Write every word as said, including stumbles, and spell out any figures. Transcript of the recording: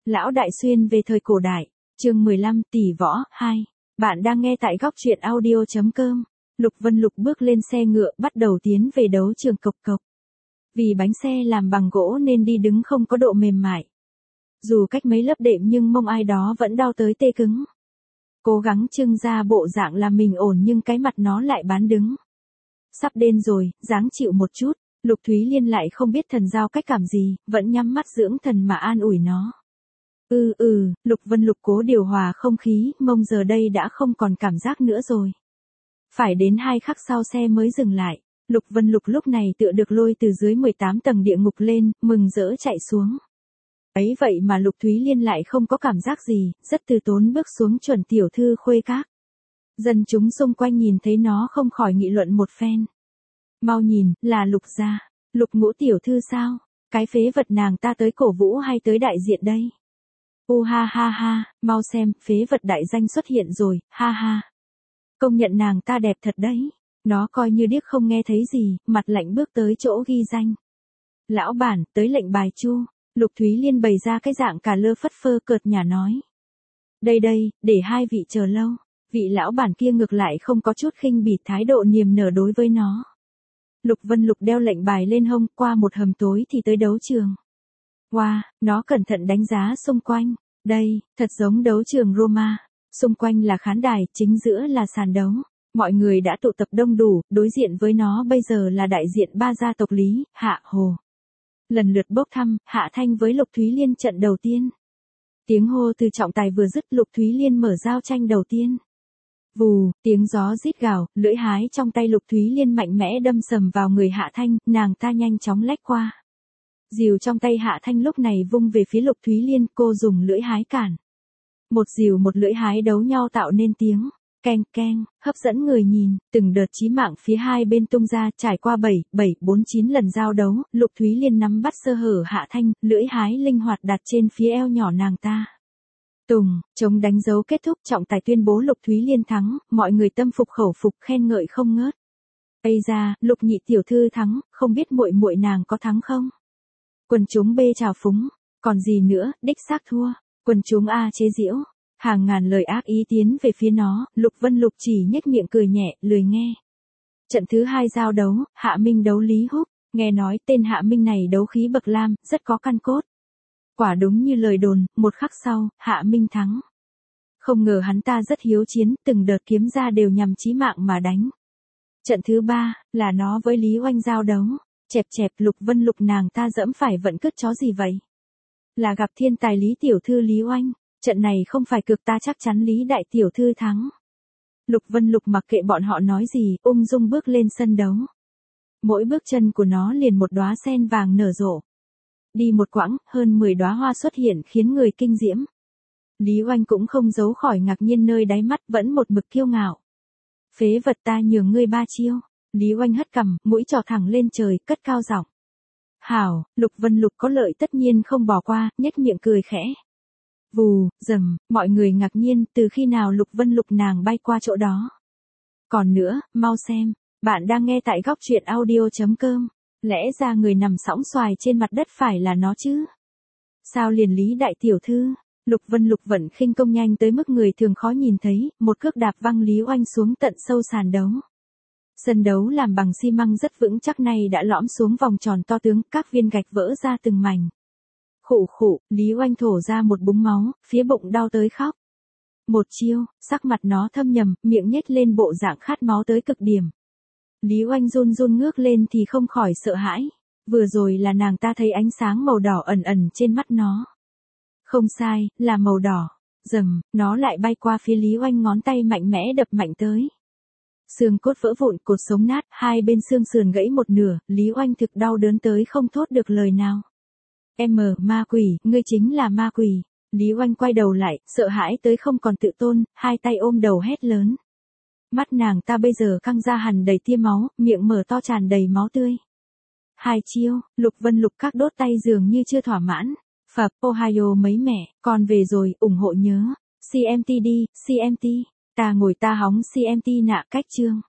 Lão Đại Xuyên về thời cổ đại, chương mười lăm tỷ võ, hai. Bạn đang nghe tại góc truyện audio chấm com. Lục Vân Lục bước lên xe ngựa bắt đầu tiến về đấu trường cộc cộc. Vì bánh xe làm bằng gỗ nên đi đứng không có độ mềm mại. Dù cách mấy lớp đệm nhưng mông ai đó vẫn đau tới tê cứng. Cố gắng trưng ra bộ dạng là mình ổn nhưng cái mặt nó lại bán đứng. Sắp đên rồi, dáng chịu một chút. Lục Thúy Liên lại không biết thần giao cách cảm gì, vẫn nhắm mắt dưỡng thần mà an ủi nó. Ừ ừ, Lục Vân Lục cố điều hòa không khí, mông giờ đây đã không còn cảm giác nữa rồi. Phải đến hai khắc sau xe mới dừng lại, Lục Vân Lục lúc này tựa được lôi từ dưới mười tám tầng địa ngục lên, mừng rỡ chạy xuống. Ấy vậy mà Lục Thúy Liên lại không có cảm giác gì, rất từ tốn bước xuống chuẩn tiểu thư khuê các. Dân chúng xung quanh nhìn thấy nó không khỏi nghị luận một phen. Mau nhìn, là Lục gia, Lục Ngũ tiểu thư sao? Cái phế vật nàng ta tới cổ vũ hay tới đại diện đây? U ha ha ha, mau xem, phế vật đại danh xuất hiện rồi, ha ha. Công nhận nàng ta đẹp thật đấy. Nó coi như điếc không nghe thấy gì, mặt lạnh bước tới chỗ ghi danh. Lão bản, tới lệnh bài chu. Lục Thúy Liên bày ra cái dạng cả lơ phất phơ cợt nhả nói. Đây đây, để hai vị chờ lâu. Vị lão bản kia ngược lại không có chút khinh bỉ, thái độ niềm nở đối với nó. Lục Vân Lục đeo lệnh bài lên hông, qua một hầm tối thì tới đấu trường. Wow, nó cẩn thận đánh giá xung quanh. Đây, thật giống đấu trường Roma. Xung quanh là khán đài, chính giữa là sàn đấu. Mọi người đã tụ tập đông đủ, đối diện với nó bây giờ là đại diện ba gia tộc Lý, Hạ, Hồ. Lần lượt bốc thăm, Hạ Thanh với Lục Thúy Liên trận đầu tiên. Tiếng hô từ trọng tài vừa dứt, Lục Thúy Liên mở giao tranh đầu tiên. Vù, tiếng gió rít gào, lưỡi hái trong tay Lục Thúy Liên mạnh mẽ đâm sầm vào người Hạ Thanh, nàng ta nhanh chóng lách qua. Rìu trong tay Hạ Thanh lúc này vung về phía Lục Thúy Liên, cô dùng lưỡi hái cản. Một rìu một lưỡi hái đấu nhau tạo nên tiếng keng keng, hấp dẫn người nhìn, từng đợt chí mạng phía hai bên tung ra, trải qua bảy, bảy, bốn, chín lần giao đấu, Lục Thúy Liên nắm bắt sơ hở Hạ Thanh, lưỡi hái linh hoạt đặt trên phía eo nhỏ nàng ta. Tùng, chống đánh dấu kết thúc, trọng tài tuyên bố Lục Thúy Liên thắng, mọi người tâm phục khẩu phục khen ngợi không ngớt. Ây da, Lục nhị tiểu thư thắng, không biết muội muội nàng có thắng không? Quần chúng B chào phúng, còn gì nữa, đích xác thua, quần chúng A chế giễu, hàng ngàn lời ác ý tiến về phía nó, Lục Vân Lục chỉ nhếch miệng cười nhẹ, lười nghe. Trận thứ hai giao đấu, Hạ Minh đấu Lý Húc, nghe nói tên Hạ Minh này đấu khí bậc lam, rất có căn cốt. Quả đúng như lời đồn, một khắc sau, Hạ Minh thắng. Không ngờ hắn ta rất hiếu chiến, từng đợt kiếm ra đều nhằm chí mạng mà đánh. Trận thứ ba, là nó với Lý Oanh giao đấu. Chẹp chẹp, Lục Vân Lục nàng ta dẫm phải vận cất chó gì vậy? Là gặp thiên tài Lý tiểu thư Lý Oanh, trận này không phải cược ta chắc chắn Lý đại tiểu thư thắng. Lục Vân Lục mặc kệ bọn họ nói gì, ung dung bước lên sân đấu. Mỗi bước chân của nó liền một đóa sen vàng nở rộ. Đi một quãng, hơn mười đóa hoa xuất hiện khiến người kinh diễm. Lý Oanh cũng không giấu khỏi ngạc nhiên nơi đáy mắt, vẫn một mực kiêu ngạo. Phế vật, ta nhường ngươi ba chiêu. Lý Oanh hất cằm, mũi trỏ thẳng lên trời, cất cao giọng. Hảo, Lục Vân Lục có lợi tất nhiên không bỏ qua, nhếch miệng cười khẽ. Vù, rầm, mọi người ngạc nhiên, từ khi nào Lục Vân Lục nàng bay qua chỗ đó. Còn nữa, mau xem, bạn đang nghe tại góc truyện audio chấm com. Lẽ ra người nằm sõng xoài trên mặt đất phải là nó chứ? Sao liền Lý đại tiểu thư? Lục Vân Lục vận khinh công nhanh tới mức người thường khó nhìn thấy, một cước đạp văng Lý Oanh xuống tận sâu sàn đấu. Sân đấu làm bằng xi măng rất vững chắc này đã lõm xuống vòng tròn to tướng, các viên gạch vỡ ra từng mảnh. Khụ khụ, Lý Oanh thổ ra một búng máu, phía bụng đau tới khóc. Một chiêu, sắc mặt nó thâm nhầm, miệng nhếch lên bộ dạng khát máu tới cực điểm. Lý Oanh run run ngước lên thì không khỏi sợ hãi. Vừa rồi là nàng ta thấy ánh sáng màu đỏ ẩn ẩn trên mắt nó. Không sai, là màu đỏ. Rầm, nó lại bay qua phía Lý Oanh, ngón tay mạnh mẽ đập mạnh tới. Xương cốt vỡ vụn, cột sống nát, hai bên xương sườn gãy một nửa, Lý Oanh thực đau đớn tới không thốt được lời nào. Em, ma quỷ, ngươi chính là ma quỷ. Lý Oanh quay đầu lại, sợ hãi tới không còn tự tôn, hai tay ôm đầu hét lớn. Mắt nàng ta bây giờ căng ra hằn đầy tia máu, miệng mở to tràn đầy máu tươi. Hai chiêu, Lục Vân Lục các đốt tay dường như chưa thỏa mãn. Phập, Ohio mấy mẹ, con về rồi, ủng hộ nhớ. xê em tê đi, xê em tê. Ta ngồi ta hóng xê em tê nạ cách chương.